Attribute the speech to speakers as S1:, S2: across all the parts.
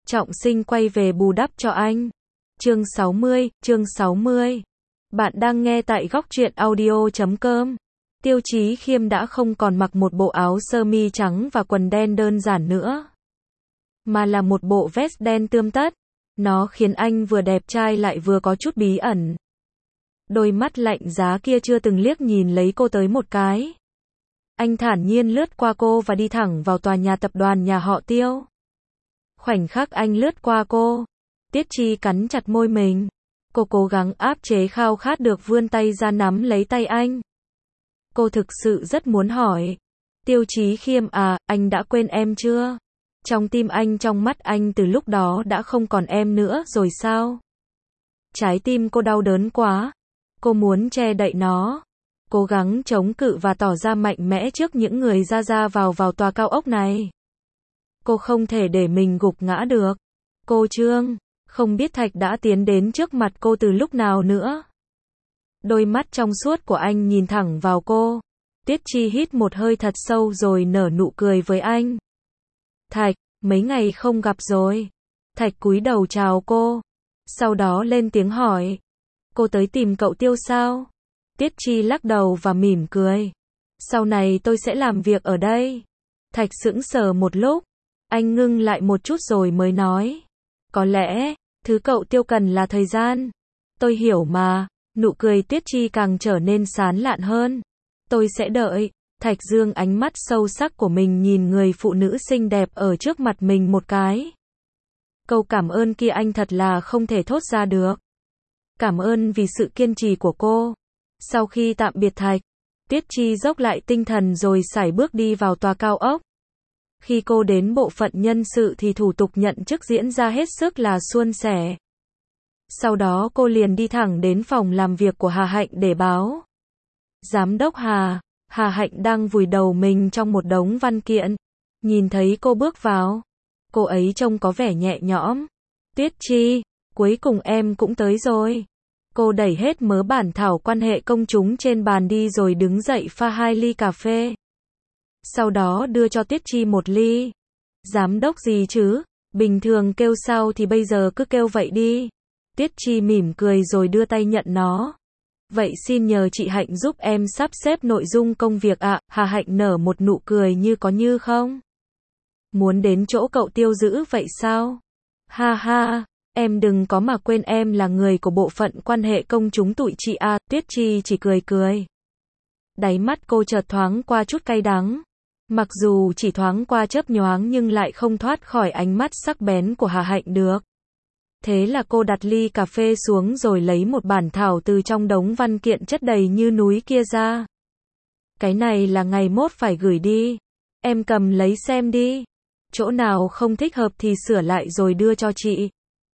S1: Trọng Sinh quay về bù đắp cho anh. Chương 60. Bạn đang nghe tại góc truyện audio.com. Tiêu Chí Khiêm đã không còn mặc một bộ áo sơ mi trắng và quần đen đơn giản nữa, mà là một bộ vest đen tươm tất. Nó khiến anh vừa đẹp trai lại vừa có chút bí ẩn. Đôi mắt lạnh giá kia chưa từng liếc nhìn lấy cô tới một cái. Anh thản nhiên lướt qua cô và đi thẳng vào tòa nhà tập đoàn nhà họ Tiêu. Khoảnh khắc anh lướt qua cô, Tiết Chi cắn chặt môi mình. Cô cố gắng áp chế khao khát được vươn tay ra nắm lấy tay anh. Cô thực sự rất muốn hỏi, Tiêu Chí Khiêm à, anh đã quên em chưa? Trong tim anh, trong mắt anh từ lúc đó đã không còn em nữa rồi sao? Trái tim cô đau đớn quá. Cô muốn che đậy nó, cố gắng chống cự và tỏ ra mạnh mẽ trước những người ra vào tòa cao ốc này. Cô không thể để mình gục ngã được. Cô Trương, không biết Thạch đã tiến đến trước mặt cô từ lúc nào nữa. Đôi mắt trong suốt của anh nhìn thẳng vào cô. Tiết Chi hít một hơi thật sâu rồi nở nụ cười với anh. Thạch, mấy ngày không gặp rồi. Thạch cúi đầu chào cô, sau đó lên tiếng hỏi, cô tới tìm cậu Tiêu sao? Tiết Chi lắc đầu và mỉm cười. Sau này tôi sẽ làm việc ở đây. Thạch sững sờ một lúc, anh ngưng lại một chút rồi mới nói, có lẽ, thứ cậu Tiêu cần là thời gian. Tôi hiểu mà. Nụ cười Tiết Chi càng trở nên sán lạn hơn. Tôi sẽ đợi. Thạch dương ánh mắt sâu sắc của mình nhìn người phụ nữ xinh đẹp ở trước mặt mình một cái. Câu cảm ơn kia anh thật là không thể thốt ra được. Cảm ơn vì sự kiên trì của cô. Sau khi tạm biệt Thạch, Tiết Chi dốc lại tinh thần rồi sải bước đi vào tòa cao ốc. Khi cô đến bộ phận nhân sự thì thủ tục nhận chức diễn ra hết sức là suôn sẻ. Sau đó cô liền đi thẳng đến phòng làm việc của Hà Hạnh để báo. Giám đốc Hà. Hà Hạnh đang vùi đầu mình trong một đống văn kiện. Nhìn thấy cô bước vào, cô ấy trông có vẻ nhẹ nhõm. Tiết Chi, cuối cùng em cũng tới rồi. Cô đẩy hết mớ bản thảo quan hệ công chúng trên bàn đi rồi đứng dậy pha 2 ly cà phê. Sau đó đưa cho Tiết Chi 1 ly. Giám đốc gì chứ? Bình thường kêu sao thì bây giờ cứ kêu vậy đi. Tiết Chi mỉm cười rồi đưa tay nhận nó. Vậy xin nhờ chị Hạnh giúp em sắp xếp nội dung công việc ạ. Hà Hạnh nở một nụ cười như có như không. Muốn đến chỗ cậu Tiêu giữ vậy sao? Ha ha, em đừng có mà quên em là người của bộ phận quan hệ công chúng tụi chị à. Tiết Chi chỉ cười cười. Đáy mắt cô chợt thoáng qua chút cay đắng. Mặc dù chỉ thoáng qua chớp nhoáng nhưng lại không thoát khỏi ánh mắt sắc bén của Hà Hạnh được. Thế là cô đặt ly cà phê xuống rồi lấy một bản thảo từ trong đống văn kiện chất đầy như núi kia ra. Cái này là ngày mốt phải gửi đi. Em cầm lấy xem đi. Chỗ nào không thích hợp thì sửa lại rồi đưa cho chị.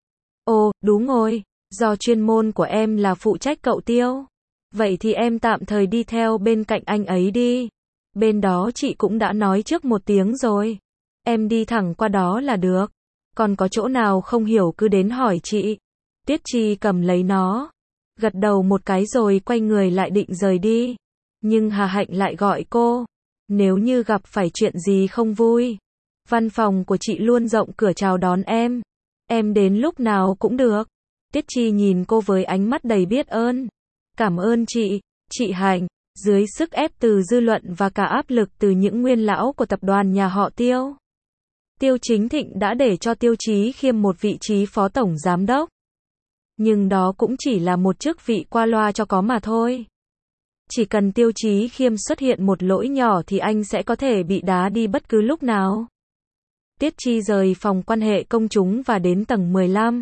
S1: Ồ, đúng rồi. Do chuyên môn của em là phụ trách cậu Tiêu. Vậy thì em tạm thời đi theo bên cạnh anh ấy đi. Bên đó chị cũng đã nói trước 1 tiếng rồi. Em đi thẳng qua đó là được. Còn có chỗ nào không hiểu cứ đến hỏi chị. Tiết Chi cầm lấy nó, gật đầu một cái rồi quay người lại định rời đi. Nhưng Hà Hạnh lại gọi cô. Nếu như gặp phải chuyện gì không vui, văn phòng của chị luôn rộng cửa chào đón em. Em đến lúc nào cũng được. Tiết Chi nhìn cô với ánh mắt đầy biết ơn. Cảm ơn chị Hạnh. Dưới sức ép từ dư luận và cả áp lực từ những nguyên lão của tập đoàn nhà họ Tiêu, Tiêu Chính Thịnh đã để cho Tiêu Chí Khiêm một vị trí phó tổng giám đốc. Nhưng đó cũng chỉ là một chức vị qua loa cho có mà thôi. Chỉ cần Tiêu Chí Khiêm xuất hiện một lỗi nhỏ thì anh sẽ có thể bị đá đi bất cứ lúc nào. Tiết Chi rời phòng quan hệ công chúng và đến tầng 15.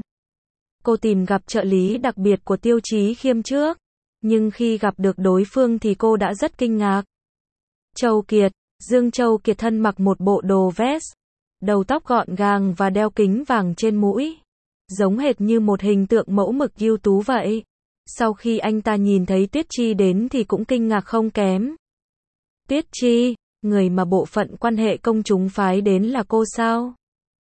S1: Cô tìm gặp trợ lý đặc biệt của Tiêu Chí Khiêm trước. Nhưng khi gặp được đối phương thì cô đã rất kinh ngạc. Châu Kiệt. Dương Châu Kiệt thân mặc một bộ đồ vest, đầu tóc gọn gàng và đeo kính vàng trên mũi, giống hệt như một hình tượng mẫu mực ưu tú vậy. Sau khi anh ta nhìn thấy Tiết Chi đến thì cũng kinh ngạc không kém. Tiết Chi, người mà bộ phận quan hệ công chúng phái đến là cô sao?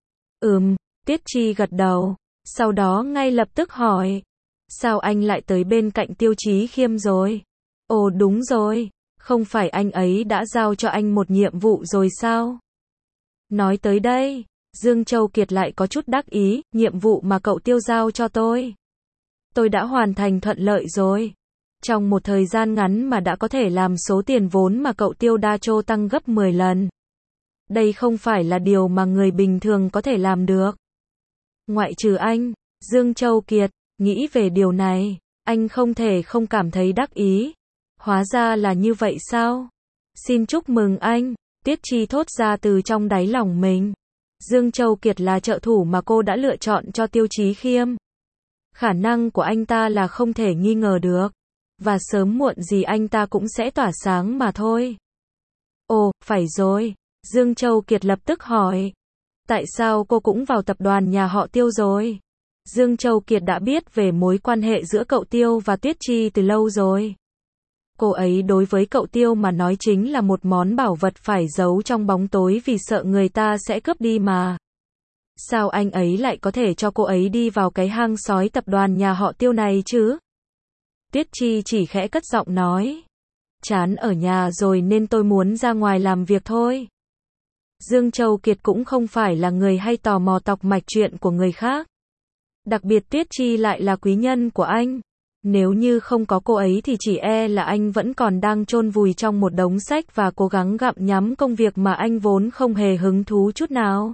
S1: Tiết Chi gật đầu, sau đó ngay lập tức hỏi, sao anh lại tới bên cạnh Tiêu Chí Khiêm rồi? Ồ đúng rồi, không phải anh ấy đã giao cho anh một nhiệm vụ rồi sao? Nói tới đây, Dương Châu Kiệt lại có chút đắc ý, nhiệm vụ mà cậu Tiêu giao cho tôi đã hoàn thành thuận lợi rồi. Trong một thời gian ngắn mà đã có thể làm số tiền vốn mà cậu Tiêu đa chô tăng gấp 10 lần. Đây không phải là điều mà người bình thường có thể làm được. Ngoại trừ anh, Dương Châu Kiệt, nghĩ về điều này, anh không thể không cảm thấy đắc ý. Hóa ra là như vậy sao? Xin chúc mừng anh, Tiết Chi thốt ra từ trong đáy lòng mình. Dương Châu Kiệt là trợ thủ mà cô đã lựa chọn cho Tiêu Chí Khiêm. Khả năng của anh ta là không thể nghi ngờ được. Và sớm muộn gì anh ta cũng sẽ tỏa sáng mà thôi. Ồ, phải rồi. Dương Châu Kiệt lập tức hỏi. Tại sao cô cũng vào tập đoàn nhà họ Tiêu rồi? Dương Châu Kiệt đã biết về mối quan hệ giữa cậu Tiêu và Tuyết Chi từ lâu rồi. Cô ấy đối với cậu Tiêu mà nói chính là một món bảo vật phải giấu trong bóng tối vì sợ người ta sẽ cướp đi mà. Sao anh ấy lại có thể cho cô ấy đi vào cái hang sói tập đoàn nhà họ Tiêu này chứ? Tuyết Chi chỉ khẽ cất giọng nói. Chán ở nhà rồi nên tôi muốn ra ngoài làm việc thôi. Dương Châu Kiệt cũng không phải là người hay tò mò tọc mạch chuyện của người khác. Đặc biệt Tuyết Chi lại là quý nhân của anh. Nếu như không có cô ấy thì chỉ e là anh vẫn còn đang chôn vùi trong một đống sách và cố gắng gặm nhấm công việc mà anh vốn không hề hứng thú chút nào.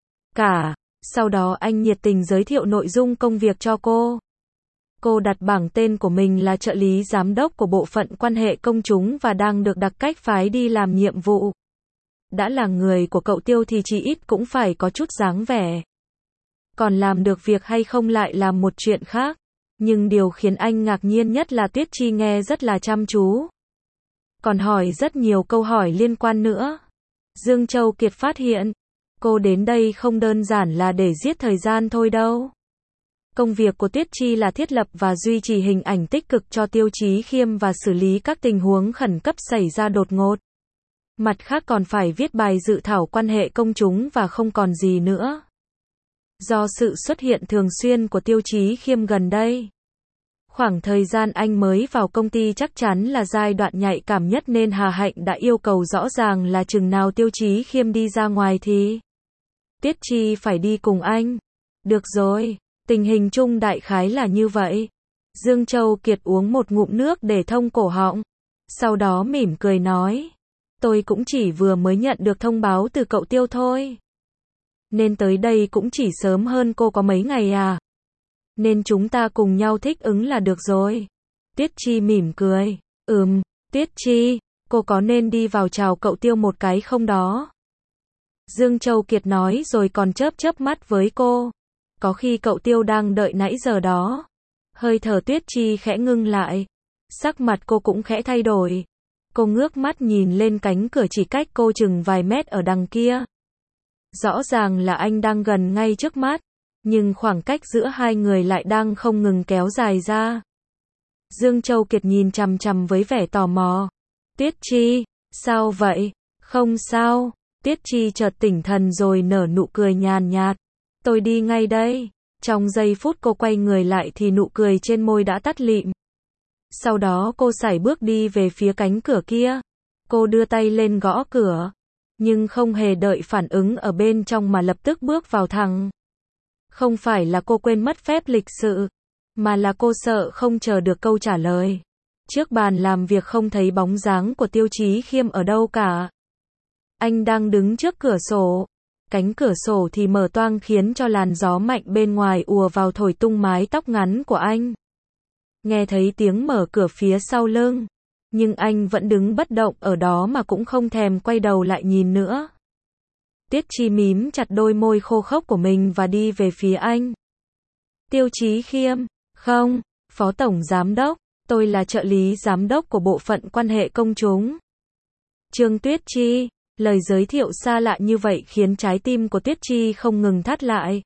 S1: Sau đó anh nhiệt tình giới thiệu nội dung công việc cho cô. Cô đặt bảng tên của mình là trợ lý giám đốc của bộ phận quan hệ công chúng và đang được đặc cách phái đi làm nhiệm vụ. Đã là người của cậu Tiêu thì chỉ ít cũng phải có chút dáng vẻ. Còn làm được việc hay không lại là một chuyện khác. Nhưng điều khiến anh ngạc nhiên nhất là Tuyết Chi nghe rất là chăm chú. Còn hỏi rất nhiều câu hỏi liên quan nữa. Dương Châu Kiệt phát hiện, cô đến đây không đơn giản là để giết thời gian thôi đâu. Công việc của Tuyết Chi là thiết lập và duy trì hình ảnh tích cực cho Tiêu Chí Khiêm và xử lý các tình huống khẩn cấp xảy ra đột ngột. Mặt khác còn phải viết bài dự thảo quan hệ công chúng và không còn gì nữa. Do sự xuất hiện thường xuyên của Tiêu Chí Khiêm gần đây, khoảng thời gian anh mới vào công ty chắc chắn là giai đoạn nhạy cảm nhất nên Hà Hạnh đã yêu cầu rõ ràng là chừng nào Tiêu Chí Khiêm đi ra ngoài thì Tuyết Chi phải đi cùng anh. Được rồi, tình hình chung đại khái là như vậy. Dương Châu Kiệt uống một ngụm nước để thông cổ họng. Sau đó mỉm cười nói. Tôi cũng chỉ vừa mới nhận được thông báo từ cậu Tiêu thôi. Nên tới đây cũng chỉ sớm hơn cô có mấy ngày à. Nên chúng ta cùng nhau thích ứng là được rồi. Tuyết Chi mỉm cười. Tuyết Chi, cô có nên đi vào chào cậu Tiêu một cái không đó? Dương Châu Kiệt nói rồi còn chớp mắt với cô. Có khi cậu Tiêu đang đợi nãy giờ đó. Hơi thở Tuyết Chi khẽ ngưng lại. Sắc mặt cô cũng khẽ thay đổi. Cô ngước mắt nhìn lên cánh cửa chỉ cách cô chừng vài mét ở đằng kia. Rõ ràng là anh đang gần ngay trước mắt. Nhưng khoảng cách giữa hai người lại đang không ngừng kéo dài ra. Dương Châu Kiệt nhìn chằm chằm với vẻ tò mò. Tuyết Chi, sao vậy? Không sao. Tuyết Chi chợt tỉnh thần rồi nở nụ cười nhàn nhạt. Tôi đi ngay đây. Trong giây phút cô quay người lại thì nụ cười trên môi đã tắt lịm. Sau đó cô sải bước đi về phía cánh cửa kia. Cô đưa tay lên gõ cửa. Nhưng không hề đợi phản ứng ở bên trong mà lập tức bước vào thẳng. Không phải là cô quên mất phép lịch sự, mà là cô sợ không chờ được câu trả lời. Trước bàn làm việc không thấy bóng dáng của Tiêu Chí Khiêm ở đâu cả. Anh đang đứng trước cửa sổ. Cánh cửa sổ thì mở toang khiến cho làn gió mạnh bên ngoài ùa vào thổi tung mái tóc ngắn của anh. Nghe thấy tiếng mở cửa phía sau lưng. Nhưng anh vẫn đứng bất động ở đó mà cũng không thèm quay đầu lại nhìn nữa. Tuyết Chi mím chặt đôi môi khô khốc của mình và đi về phía anh. Tiêu Chí Khiêm, không, Phó Tổng Giám Đốc, tôi là trợ lý giám đốc của bộ phận quan hệ công chúng. Trương Tuyết Chi, lời giới thiệu xa lạ như vậy khiến trái tim của Tuyết Chi không ngừng thắt lại.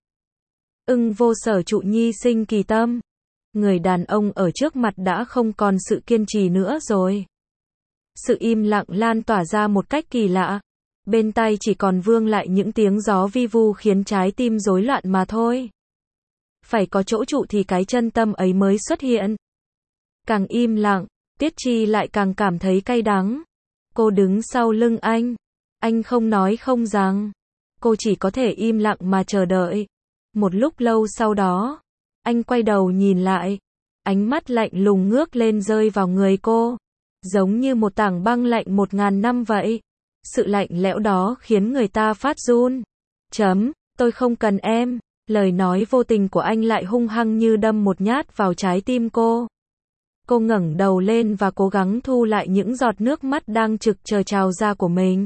S1: Vô sở trụ nhi sinh kỳ tâm. Người đàn ông ở trước mặt đã không còn sự kiên trì nữa rồi. Sự im lặng lan tỏa ra một cách kỳ lạ. Bên tai chỉ còn vương lại những tiếng gió vi vu khiến trái tim rối loạn mà thôi. Phải có chỗ trụ thì cái chân tâm ấy mới xuất hiện. Càng im lặng, Tuyết Chi lại càng cảm thấy cay đắng. Cô đứng sau lưng anh. Anh không nói không rằng. Cô chỉ có thể im lặng mà chờ đợi. Một lúc lâu sau đó, anh quay đầu nhìn lại. Ánh mắt lạnh lùng ngước lên rơi vào người cô. Giống như một tảng băng lạnh 1000 năm vậy. Sự lạnh lẽo đó khiến người ta phát run. Tôi không cần em. Lời nói vô tình của anh lại hung hăng như đâm một nhát vào trái tim cô. Cô ngẩng đầu lên và cố gắng thu lại những giọt nước mắt đang trực chờ trào ra của mình.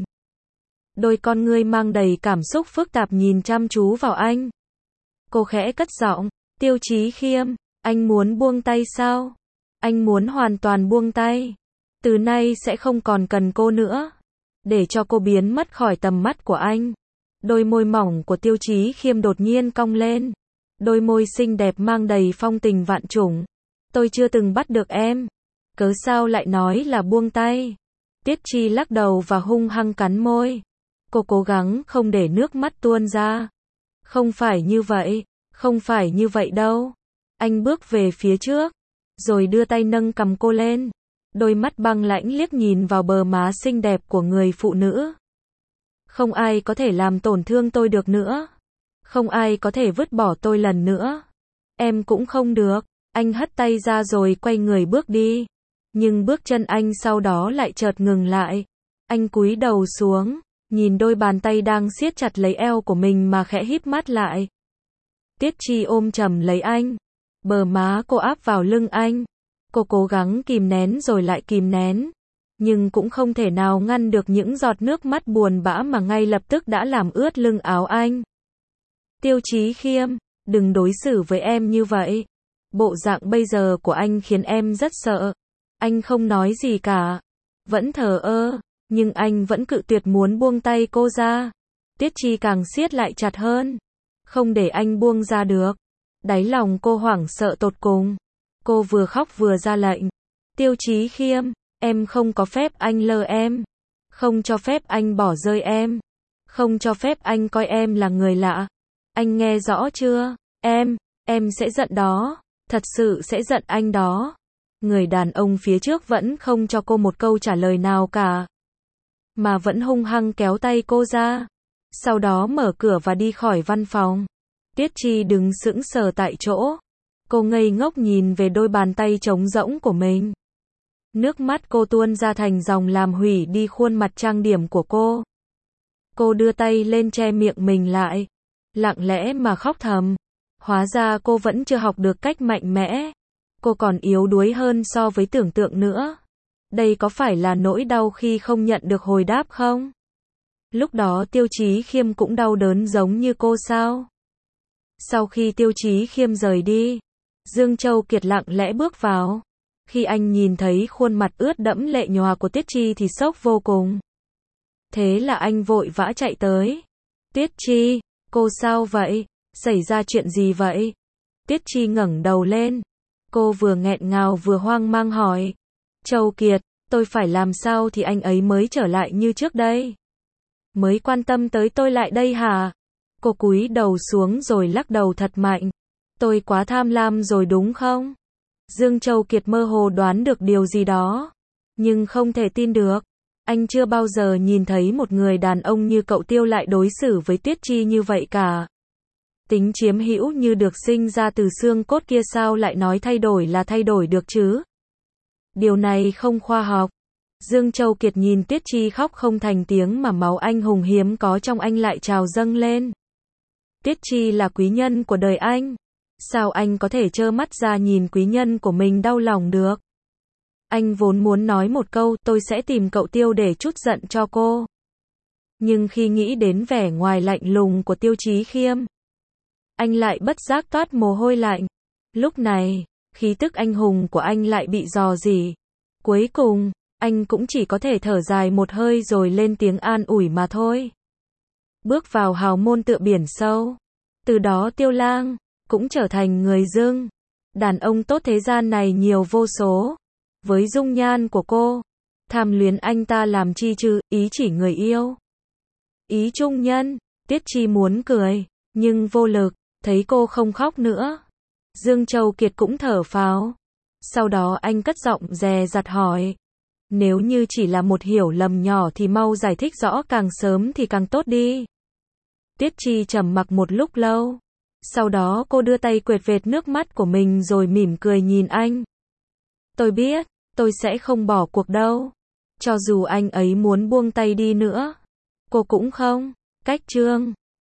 S1: Đôi con ngươi mang đầy cảm xúc phức tạp nhìn chăm chú vào anh. Cô khẽ cất giọng, Tiêu Chí Khiêm, anh muốn buông tay sao? Anh muốn hoàn toàn buông tay. Từ nay sẽ không còn cần cô nữa. Để cho cô biến mất khỏi tầm mắt của anh. Đôi môi mỏng của Tiêu Chí Khiêm đột nhiên cong lên. Đôi môi xinh đẹp mang đầy phong tình vạn trùng. Tôi chưa từng bắt được em. Cớ sao lại nói là buông tay? Tiết Chi lắc đầu và hung hăng cắn môi. Cô cố gắng không để nước mắt tuôn ra. Không phải như vậy, không phải như vậy đâu. Anh bước về phía trước, rồi đưa tay nâng cằm cô lên. Đôi mắt băng lãnh liếc nhìn vào bờ má xinh đẹp của người phụ nữ. Không ai có thể làm tổn thương tôi được nữa. Không ai có thể vứt bỏ tôi lần nữa. Em cũng không được. Anh hất tay ra rồi quay người bước đi. Nhưng bước chân anh sau đó lại chợt ngừng lại. Anh cúi đầu xuống, nhìn đôi bàn tay đang siết chặt lấy eo của mình mà khẽ híp mắt lại. Tiết Chi ôm chầm lấy anh. Bờ má cô áp vào lưng anh. Cô cố gắng kìm nén rồi lại kìm nén. Nhưng cũng không thể nào ngăn được những giọt nước mắt buồn bã mà ngay lập tức đã làm ướt lưng áo anh. Tiêu Chí Khiêm, đừng đối xử với em như vậy. Bộ dạng bây giờ của anh khiến em rất sợ. Anh không nói gì cả. Vẫn thờ ơ. Nhưng anh vẫn cự tuyệt muốn buông tay cô ra. Tiết Chi càng siết lại chặt hơn. Không để anh buông ra được. Đáy lòng cô hoảng sợ tột cùng. Cô vừa khóc vừa ra lệnh. Tiêu Chí Khiêm, em không có phép anh lơ em. Không cho phép anh bỏ rơi em. Không cho phép anh coi em là người lạ. Anh nghe rõ chưa? Em sẽ giận đó. Thật sự sẽ giận anh đó. Người đàn ông phía trước vẫn không cho cô một câu trả lời nào cả. Mà vẫn hung hăng kéo tay cô ra. Sau đó mở cửa và đi khỏi văn phòng. Tiết Chi đứng sững sờ tại chỗ. Cô ngây ngốc nhìn về đôi bàn tay trống rỗng của mình. Nước mắt cô tuôn ra thành dòng làm hủy đi khuôn mặt trang điểm của cô. Cô đưa tay lên che miệng mình lại. Lặng lẽ mà khóc thầm. Hóa ra cô vẫn chưa học được cách mạnh mẽ. Cô còn yếu đuối hơn so với tưởng tượng nữa. Đây có phải là nỗi đau khi không nhận được hồi đáp không? Lúc đó Tiêu Chí Khiêm cũng đau đớn giống như cô sao? Sau khi Tiêu Chí Khiêm rời đi, Dương Châu Kiệt lặng lẽ bước vào. Khi anh nhìn thấy khuôn mặt ướt đẫm lệ nhòa của Tiết Chi thì sốc vô cùng. Thế là anh vội vã chạy tới. Tiết Chi, cô sao vậy? Xảy ra chuyện gì vậy? Tiết Chi ngẩng đầu lên. Cô vừa nghẹn ngào vừa hoang mang hỏi. Châu Kiệt, tôi phải làm sao thì anh ấy mới trở lại như trước đây? Mới quan tâm tới tôi lại đây hả? Cô cúi đầu xuống rồi lắc đầu thật mạnh. Tôi quá tham lam rồi đúng không? Dương Châu Kiệt mơ hồ đoán được điều gì đó. Nhưng không thể tin được. Anh chưa bao giờ nhìn thấy một người đàn ông như cậu Tiêu lại đối xử với Tiết Chi như vậy cả. Tính chiếm hữu như được sinh ra từ xương cốt kia sao lại nói thay đổi là thay đổi được chứ? Điều này không khoa học. Dương Châu Kiệt nhìn Tiết Chi khóc không thành tiếng mà máu anh hùng hiếm có trong anh lại trào dâng lên. Tiết Chi là quý nhân của đời anh. Sao anh có thể trơ mắt ra nhìn quý nhân của mình đau lòng được? Anh vốn muốn nói một câu, tôi sẽ tìm cậu Tiêu để trút giận cho cô. Nhưng khi nghĩ đến vẻ ngoài lạnh lùng của Tiêu Chí Khiêm, anh lại bất giác toát mồ hôi lạnh. Lúc này, khí tức anh hùng của anh lại bị rò rỉ. Cuối cùng, anh cũng chỉ có thể thở dài một hơi rồi lên tiếng an ủi mà thôi. Bước vào hào môn tựa biển sâu. Từ đó Tiêu Lang cũng trở thành người dưng. Đàn ông tốt thế gian này nhiều vô số. Với dung nhan của cô, tham luyến anh ta làm chi chứ, ý chỉ người yêu. Ý trung nhân, Tiết Chi muốn cười, nhưng vô lực, thấy cô không khóc nữa. Dương Châu Kiệt cũng thở phào. Sau đó anh cất giọng dè dặt hỏi. Nếu như chỉ là một hiểu lầm nhỏ thì mau giải thích rõ càng sớm thì càng tốt đi. Tuyết Chi trầm mặc một lúc lâu. Sau đó cô đưa tay quệt vệt nước mắt của mình rồi mỉm cười nhìn anh. Tôi biết, tôi sẽ không bỏ cuộc đâu. Cho dù anh ấy muốn buông tay đi nữa, cô cũng không. Cách chương